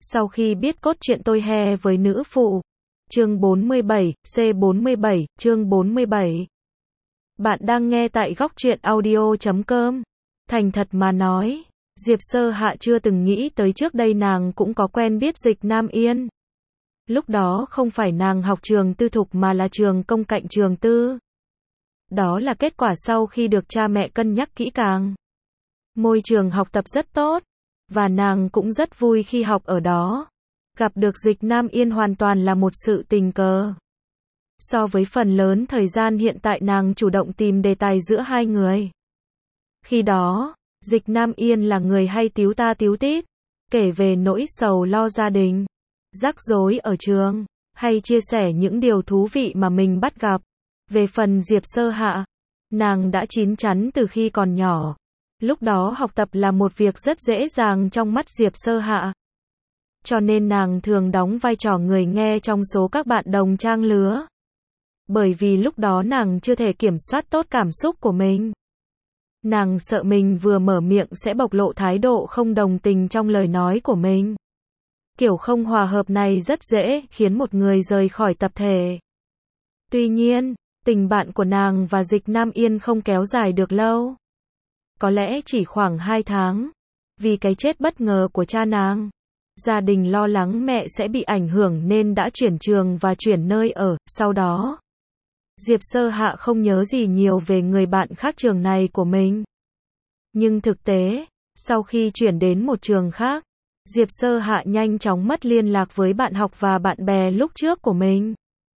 Sau khi biết cốt truyện tôi hè với nữ phụ. Chương 47, C47, chương 47. Bạn đang nghe tại góc truyện audio.com. Thành thật mà nói, Diệp Sơ Hạ chưa từng nghĩ tới trước đây nàng cũng có quen biết Dịch Nam Yên. Lúc đó không phải nàng học trường tư thục mà là trường công cạnh trường tư. Đó là kết quả sau khi được cha mẹ cân nhắc kỹ càng. Môi trường học tập rất tốt, và nàng cũng rất vui khi học ở đó. Gặp được Dịch Nam Yên hoàn toàn là một sự tình cờ. So với phần lớn thời gian hiện tại nàng chủ động tìm đề tài giữa hai người. Khi đó, Dịch Nam Yên là người hay tíu ta tíu tít, kể về nỗi sầu lo gia đình, rắc rối ở trường, hay chia sẻ những điều thú vị mà mình bắt gặp. Về phần Diệp Sơ Hạ, nàng đã chín chắn từ khi còn nhỏ. Lúc đó học tập là một việc rất dễ dàng trong mắt Diệp Sơ Hạ. Cho nên nàng thường đóng vai trò người nghe trong số các bạn đồng trang lứa. Bởi vì lúc đó nàng chưa thể kiểm soát tốt cảm xúc của mình. Nàng sợ mình vừa mở miệng sẽ bộc lộ thái độ không đồng tình trong lời nói của mình. Kiểu không hòa hợp này rất dễ khiến một người rời khỏi tập thể. Tuy nhiên, tình bạn của nàng và Dịch Nam Yên không kéo dài được lâu. Có lẽ chỉ khoảng 2 tháng. Vì cái chết bất ngờ của cha nàng, gia đình lo lắng mẹ sẽ bị ảnh hưởng nên đã chuyển trường và chuyển nơi ở. Sau đó, Diệp Sơ Hạ không nhớ gì nhiều về người bạn khác trường này của mình. Nhưng thực tế, sau khi chuyển đến một trường khác, Diệp Sơ Hạ nhanh chóng mất liên lạc với bạn học và bạn bè lúc trước của mình.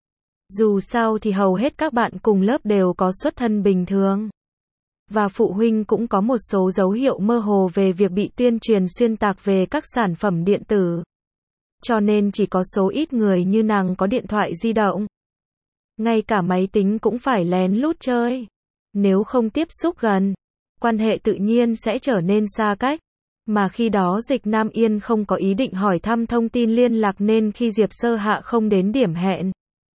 Dù sao thì hầu hết các bạn cùng lớp đều có xuất thân bình thường. Và phụ huynh cũng có một số dấu hiệu mơ hồ về việc bị tuyên truyền xuyên tạc về các sản phẩm điện tử. Cho nên chỉ có số ít người như nàng có điện thoại di động. Ngay cả máy tính cũng phải lén lút chơi. Nếu không tiếp xúc gần, quan hệ tự nhiên sẽ trở nên xa cách. Mà khi đó Dịch Nam Yên không có ý định hỏi thăm thông tin liên lạc nên khi Diệp Sơ Hạ không đến điểm hẹn,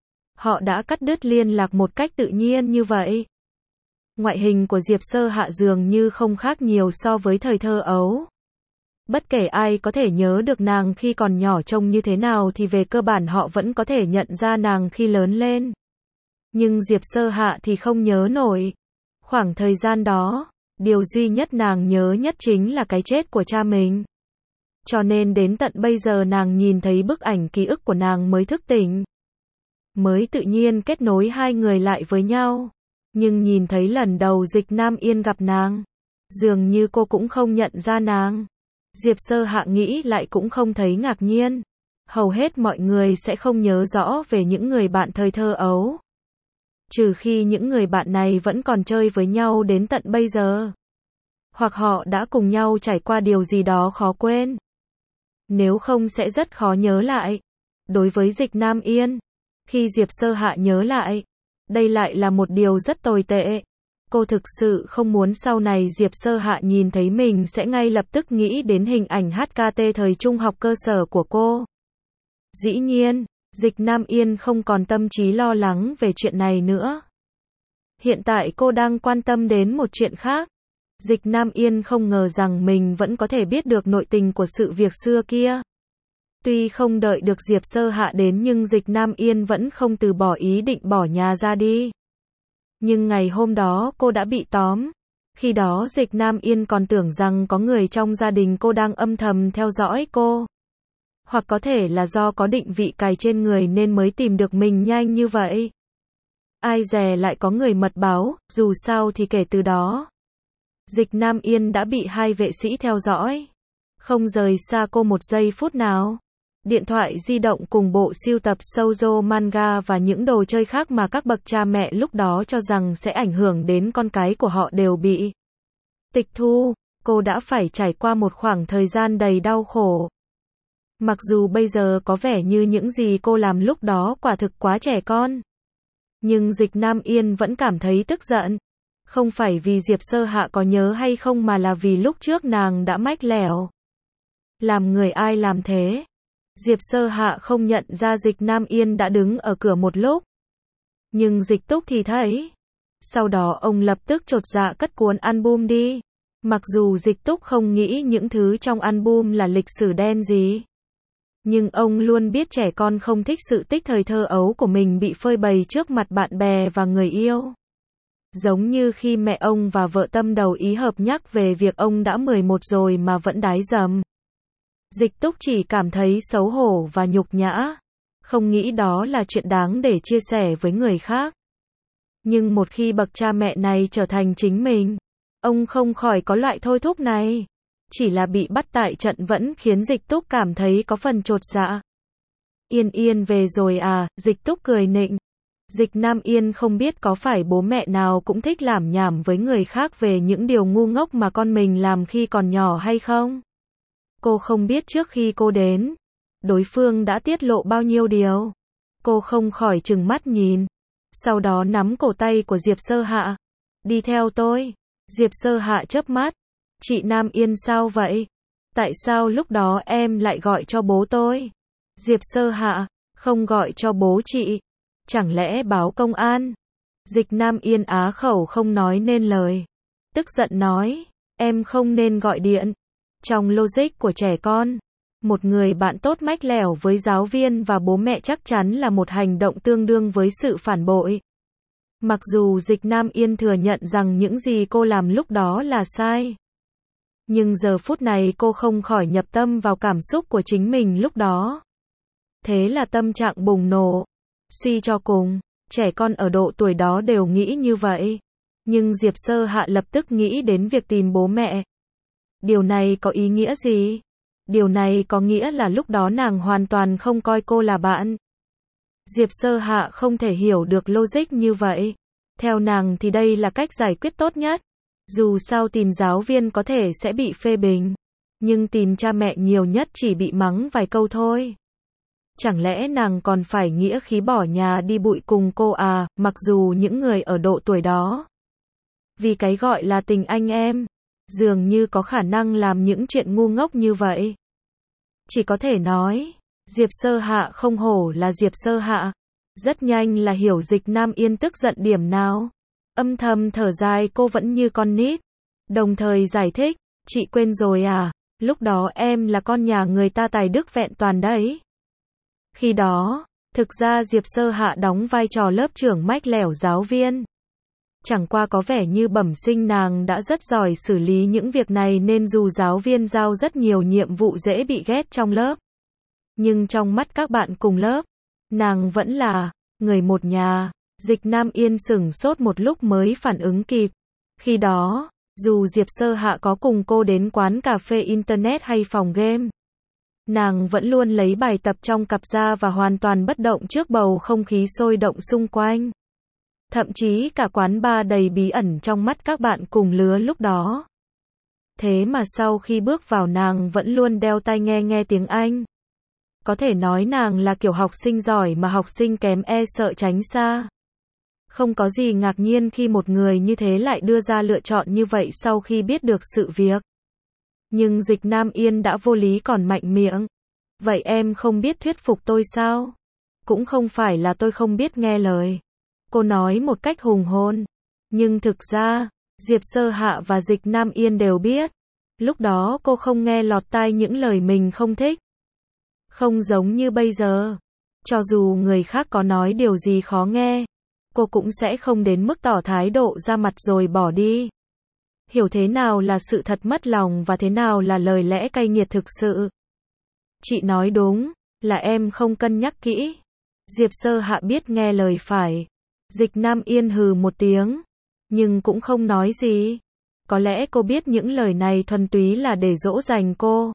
họ đã cắt đứt liên lạc một cách tự nhiên như vậy. Ngoại hình của Diệp Sơ Hạ dường như không khác nhiều so với thời thơ ấu. Bất kể ai có thể nhớ được nàng khi còn nhỏ trông như thế nào thì về cơ bản họ vẫn có thể nhận ra nàng khi lớn lên. Nhưng Diệp Sơ Hạ thì không nhớ nổi. Khoảng thời gian đó, điều duy nhất nàng nhớ nhất chính là cái chết của cha mình. Cho nên đến tận bây giờ nàng nhìn thấy bức ảnh ký ức của nàng mới thức tỉnh. Mới tự nhiên kết nối hai người lại với nhau. Nhưng nhìn thấy lần đầu Dịch Nam Yên gặp nàng, dường như cô cũng không nhận ra nàng. Diệp Sơ Hạ nghĩ lại cũng không thấy ngạc nhiên. Hầu hết mọi người sẽ không nhớ rõ về những người bạn thời thơ ấu. Trừ khi những người bạn này vẫn còn chơi với nhau đến tận bây giờ. Hoặc họ đã cùng nhau trải qua điều gì đó khó quên. Nếu không sẽ rất khó nhớ lại. Đối với Dịch Nam Yên, khi Diệp Sơ Hạ nhớ lại, đây lại là một điều rất tồi tệ. Cô thực sự không muốn sau này Diệp Sơ Hạ nhìn thấy mình sẽ ngay lập tức nghĩ đến hình ảnh HKT thời trung học cơ sở của cô. Dĩ nhiên, Dịch Nam Yên không còn tâm trí lo lắng về chuyện này nữa. Hiện tại cô đang quan tâm đến một chuyện khác. Dịch Nam Yên không ngờ rằng mình vẫn có thể biết được nội tình của sự việc xưa kia. Tuy không đợi được Diệp Sơ Hạ đến nhưng Dịch Nam Yên vẫn không từ bỏ ý định bỏ nhà ra đi. Nhưng ngày hôm đó cô đã bị tóm. Khi đó Dịch Nam Yên còn tưởng rằng có người trong gia đình cô đang âm thầm theo dõi cô. Hoặc có thể là do có định vị cài trên người nên mới tìm được mình nhanh như vậy. Ai dè lại có người mật báo, dù sao thì kể từ đó, Dịch Nam Yên đã bị hai vệ sĩ theo dõi. Không rời xa cô một giây phút nào. Điện thoại di động cùng bộ sưu tập shoujo manga và những đồ chơi khác mà các bậc cha mẹ lúc đó cho rằng sẽ ảnh hưởng đến con cái của họ đều bị tịch thu. Cô đã phải trải qua một khoảng thời gian đầy đau khổ. Mặc dù bây giờ có vẻ như những gì cô làm lúc đó quả thực quá trẻ con. Nhưng Dịch Nam Yên vẫn cảm thấy tức giận. Không phải vì Diệp Sơ Hạ có nhớ hay không mà là vì lúc trước nàng đã mách lẻo. Làm người ai làm thế? Diệp Sơ Hạ không nhận ra Dịch Nam Yên đã đứng ở cửa một lúc. Nhưng Dịch Túc thì thấy. Sau đó ông lập tức chột dạ cất cuốn album đi. Mặc dù Dịch Túc không nghĩ những thứ trong album là lịch sử đen gì. Nhưng ông luôn biết trẻ con không thích sự tích thời thơ ấu của mình bị phơi bày trước mặt bạn bè và người yêu. Giống như khi mẹ ông và vợ tâm đầu ý hợp nhắc về việc ông đã 11 rồi mà vẫn đái dầm. Dịch Túc chỉ cảm thấy xấu hổ và nhục nhã, không nghĩ đó là chuyện đáng để chia sẻ với người khác. Nhưng một khi bậc cha mẹ này trở thành chính mình, ông không khỏi có loại thôi thúc này. Chỉ là bị bắt tại trận vẫn khiến Dịch Túc cảm thấy có phần chột dạ. Yên Yên về rồi à, Dịch Túc cười nịnh. Dịch Nam Yên không biết có phải bố mẹ nào cũng thích lảm nhảm với người khác về những điều ngu ngốc mà con mình làm khi còn nhỏ hay không? Cô không biết trước khi cô đến, đối phương đã tiết lộ bao nhiêu điều. Cô không khỏi trừng mắt nhìn. Sau đó nắm cổ tay của Diệp Sơ Hạ. Đi theo tôi. Diệp Sơ Hạ chớp mắt. Chị Nam Yên sao vậy? Tại sao lúc đó em lại gọi cho bố tôi? Diệp Sơ Hạ, không gọi cho bố chị. Chẳng lẽ báo công an? Dịch Nam Yên á khẩu không nói nên lời. Tức giận nói, em không nên gọi điện. Trong logic của trẻ con, một người bạn tốt mách lẻo với giáo viên và bố mẹ chắc chắn là một hành động tương đương với sự phản bội. Mặc dù Dịch Nam Yên thừa nhận rằng những gì cô làm lúc đó là sai. Nhưng giờ phút này cô không khỏi nhập tâm vào cảm xúc của chính mình lúc đó. Thế là tâm trạng bùng nổ. Suy cho cùng, trẻ con ở độ tuổi đó đều nghĩ như vậy. Nhưng Diệp Sơ Hạ lập tức nghĩ đến việc tìm bố mẹ. Điều này có ý nghĩa gì? Điều này có nghĩa là lúc đó nàng hoàn toàn không coi cô là bạn. Diệp Sơ Hạ không thể hiểu được logic như vậy. Theo nàng thì đây là cách giải quyết tốt nhất. Dù sao tìm giáo viên có thể sẽ bị phê bình, nhưng tìm cha mẹ nhiều nhất chỉ bị mắng vài câu thôi. Chẳng lẽ nàng còn phải nghĩa khí bỏ nhà đi bụi cùng cô à, mặc dù những người ở độ tuổi đó, vì cái gọi là tình anh em, dường như có khả năng làm những chuyện ngu ngốc như vậy. Chỉ có thể nói, Diệp Sơ Hạ không hổ là Diệp Sơ Hạ. Rất nhanh là hiểu Dịch Nam Yên tức giận điểm nào. Âm thầm thở dài cô vẫn như con nít. Đồng thời giải thích, chị quên rồi à, lúc đó em là con nhà người ta tài đức vẹn toàn đấy. Khi đó, thực ra Diệp Sơ Hạ đóng vai trò lớp trưởng mách lẻo giáo viên. Chẳng qua có vẻ như bẩm sinh nàng đã rất giỏi xử lý những việc này nên dù giáo viên giao rất nhiều nhiệm vụ dễ bị ghét trong lớp. Nhưng trong mắt các bạn cùng lớp, nàng vẫn là người một nhà. Dịch Nam Yên sửng sốt một lúc mới phản ứng kịp. Khi đó, dù Diệp Sơ Hạ có cùng cô đến quán cà phê internet hay phòng game, nàng vẫn luôn lấy bài tập trong cặp ra và hoàn toàn bất động trước bầu không khí sôi động xung quanh. Thậm chí cả quán bar đầy bí ẩn trong mắt các bạn cùng lứa lúc đó. Thế mà sau khi bước vào nàng vẫn luôn đeo tai nghe tiếng Anh. Có thể nói nàng là kiểu học sinh giỏi mà học sinh kém sợ tránh xa. Không có gì ngạc nhiên khi một người như thế lại đưa ra lựa chọn như vậy sau khi biết được sự việc. Nhưng Dịch Nam Yên đã vô lý còn mạnh miệng. Vậy em không biết thuyết phục tôi sao? Cũng không phải là tôi không biết nghe lời. Cô nói một cách hùng hồn. Nhưng thực ra, Diệp Sơ Hạ và Dịch Nam Yên đều biết. Lúc đó cô không nghe lọt tai những lời mình không thích. Không giống như bây giờ. Cho dù người khác có nói điều gì khó nghe, cô cũng sẽ không đến mức tỏ thái độ ra mặt rồi bỏ đi. Hiểu thế nào là sự thật mất lòng và thế nào là lời lẽ cay nghiệt thực sự. Chị nói đúng, là em không cân nhắc kỹ. Diệp Sơ Hạ biết nghe lời phải. Dịch Nam Yên hừ một tiếng, nhưng cũng không nói gì. Có lẽ cô biết những lời này thuần túy là để dỗ dành cô.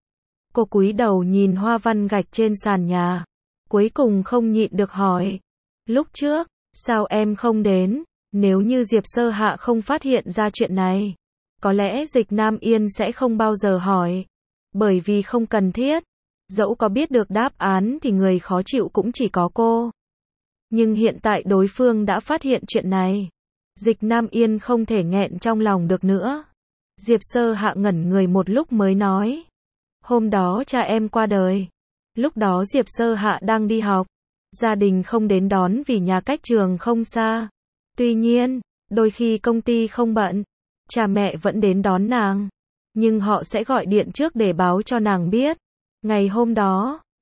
Cô cúi đầu nhìn hoa văn gạch trên sàn nhà. Cuối cùng không nhịn được hỏi. Lúc trước, sao em không đến? Nếu như Diệp Sơ Hạ không phát hiện ra chuyện này, có lẽ Dịch Nam Yên sẽ không bao giờ hỏi. Bởi vì không cần thiết. Dẫu có biết được đáp án thì người khó chịu cũng chỉ có cô. Nhưng hiện tại đối phương đã phát hiện chuyện này. Dịch Nam Yên không thể nghẹn trong lòng được nữa. Diệp Sơ Hạ ngẩn người một lúc mới nói. Hôm đó cha em qua đời. Lúc đó Diệp Sơ Hạ đang đi học. Gia đình không đến đón vì nhà cách trường không xa. Tuy nhiên, đôi khi công ty không bận, cha mẹ vẫn đến đón nàng. Nhưng họ sẽ gọi điện trước để báo cho nàng biết. Ngày hôm đó,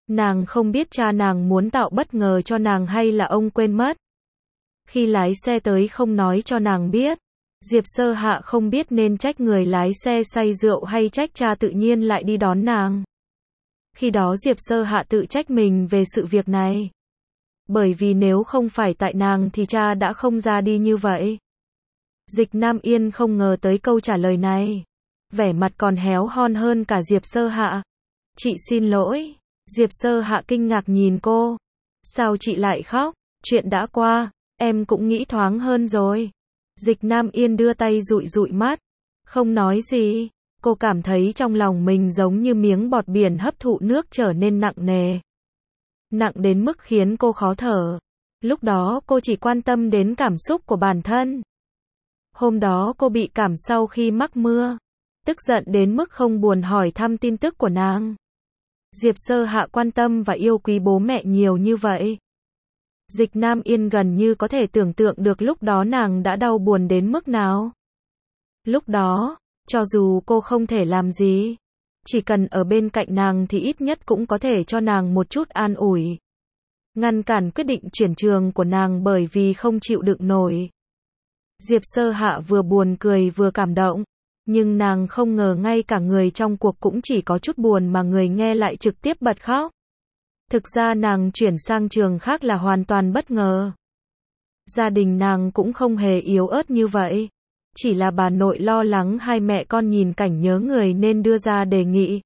Nàng không biết cha nàng muốn tạo bất ngờ cho nàng hay là ông quên mất. Khi lái xe tới không nói cho nàng biết. Diệp Sơ Hạ không biết nên trách người lái xe say rượu hay trách cha tự nhiên lại đi đón nàng. Khi đó Diệp Sơ Hạ tự trách mình về sự việc này. Bởi vì nếu không phải tại nàng thì cha đã không ra đi như vậy. Dịch Nam Yên không ngờ tới câu trả lời này. Vẻ mặt còn héo hon hơn cả Diệp Sơ Hạ. Chị xin lỗi. Diệp Sơ Hạ kinh ngạc nhìn cô. Sao chị lại khóc? Chuyện đã qua, em cũng nghĩ thoáng hơn rồi. Dịch Nam Yên đưa tay dụi dụi mắt. Không nói gì. Cô cảm thấy trong lòng mình giống như miếng bọt biển hấp thụ nước trở nên nặng nề. Nặng đến mức khiến cô khó thở. Lúc đó cô chỉ quan tâm đến cảm xúc của bản thân. Hôm đó cô bị cảm sau khi mắc mưa. Tức giận đến mức không buồn hỏi thăm tin tức của nàng. Diệp Sơ Hạ quan tâm và yêu quý bố mẹ nhiều như vậy. Dịch Nam Yên gần như có thể tưởng tượng được lúc đó nàng đã đau buồn đến mức nào. Lúc đó, cho dù cô không thể làm gì, chỉ cần ở bên cạnh nàng thì ít nhất cũng có thể cho nàng một chút an ủi. Ngăn cản quyết định chuyển trường của nàng bởi vì không chịu đựng nổi. Diệp Sơ Hạ vừa buồn cười vừa cảm động. Nhưng nàng không ngờ ngay cả người trong cuộc cũng chỉ có chút buồn mà người nghe lại trực tiếp bật khóc. Thực ra nàng chuyển sang trường khác là hoàn toàn bất ngờ. Gia đình nàng cũng không hề yếu ớt như vậy. Chỉ là bà nội lo lắng hai mẹ con nhìn cảnh nhớ người nên đưa ra đề nghị.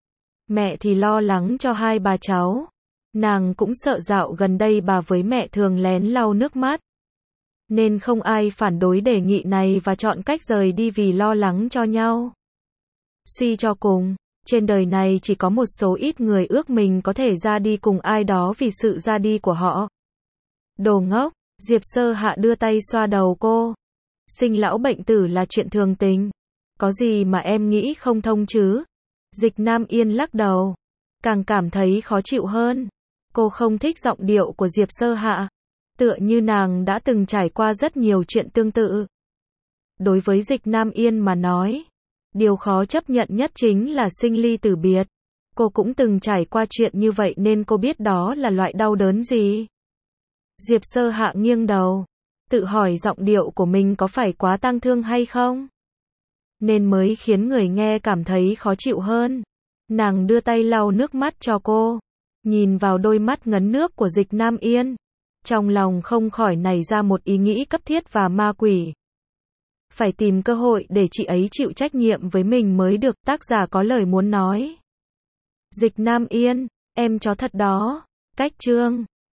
Mẹ thì lo lắng cho hai bà cháu. Nàng cũng sợ dạo gần đây bà với mẹ thường lén lau nước mắt. Nên không ai phản đối đề nghị này và chọn cách rời đi vì lo lắng cho nhau. Suy cho cùng, trên đời này chỉ có một số ít người ước mình có thể ra đi cùng ai đó vì sự ra đi của họ. Đồ ngốc, Diệp Sơ Hạ đưa tay xoa đầu cô. Sinh lão bệnh tử là chuyện thường tình. Có gì mà em nghĩ không thông chứ? Dịch Nam Yên lắc đầu. Càng cảm thấy khó chịu hơn. Cô không thích giọng điệu của Diệp Sơ Hạ. Tựa như nàng đã từng trải qua rất nhiều chuyện tương tự. Đối với Dịch Nam Yên mà nói, điều khó chấp nhận nhất chính là sinh ly tử biệt. Cô cũng từng trải qua chuyện như vậy nên cô biết đó là loại đau đớn gì. Diệp Sơ Hạ nghiêng đầu, tự hỏi giọng điệu của mình có phải quá tang thương hay không? Nên mới khiến người nghe cảm thấy khó chịu hơn. Nàng đưa tay lau nước mắt cho cô, nhìn vào đôi mắt ngấn nước của Dịch Nam Yên. Trong lòng không khỏi nảy ra một ý nghĩ cấp thiết và ma quỷ. Phải tìm cơ hội để chị ấy chịu trách nhiệm với mình mới được, tác giả có lời muốn nói. Dịch Nam Yên, em chó thật đó. Cách chương